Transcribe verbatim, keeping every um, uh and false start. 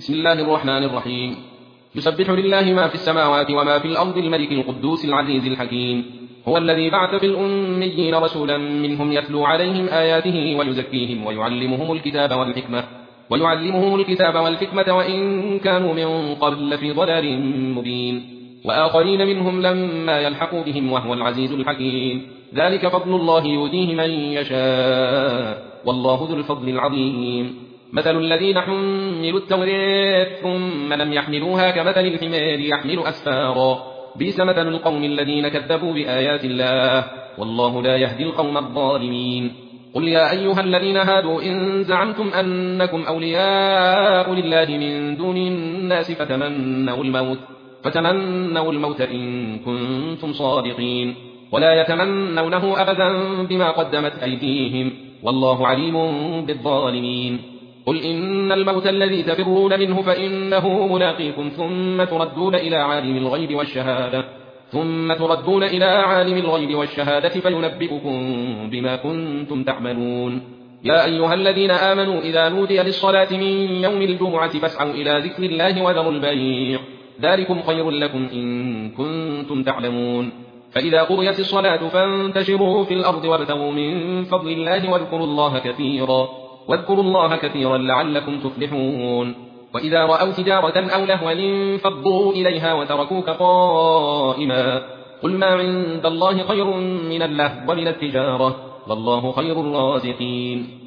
بسم الله الرحمن الرحيم. يسبح لله ما في السماوات وما في الأرض الملك القدوس العزيز الحكيم. هو الذي بعث في الأميين رسولا منهم يتلو عليهم آياته ويزكيهم ويعلمهم الكتاب والحكمة ويعلمهم الكتاب والحكمة وإن كانوا من قبل لفي ضلال مبين، وآخرين منهم لما يلحقوا بهم وهو العزيز الحكيم. ذلك فضل الله يؤتيه من يشاء والله ذو الفضل العظيم. مثل الذين حملوا التوراة ثم لم يحملوها كمثل الحمار يحمل أسفارا، بئس مثل القوم الذين كذبوا بآيات الله والله لا يهدي القوم الظالمين. قل يا أيها الذين هادوا إن زعمتم أنكم أولياء لله من دون الناس فتمنوا الموت فتمنوا الموت إن كنتم صادقين، ولا يتمنونه أبدا بما قدمت أيديهم والله عليم بالظالمين. قل إن الموت الذي تفرون منه فإنه ملاقيكم ثم تردون إلى عالم الغيب والشهادة ثم تردون إلى عالم الغيب والشهادة فينبئكم بما كنتم تعملون. يا أيها الذين آمنوا إذا نودي للصلاة من يوم الجمعة فاسعوا إلى ذكر الله وذروا البيع، ذلكم خير لكم إن كنتم تعلمون. فإذا قضيت الصلاة فانتشروا في الأرض وابتغوا من فضل الله واذكروا الله كثيرا واذكروا الله كثيرا لعلكم تفلحون. وإذا رأوا تجارة أو لهوا انفضوا إليها وتركوك قائما، قل ما عند الله خير من اللهو ومن التجارة والله خير الرازقين.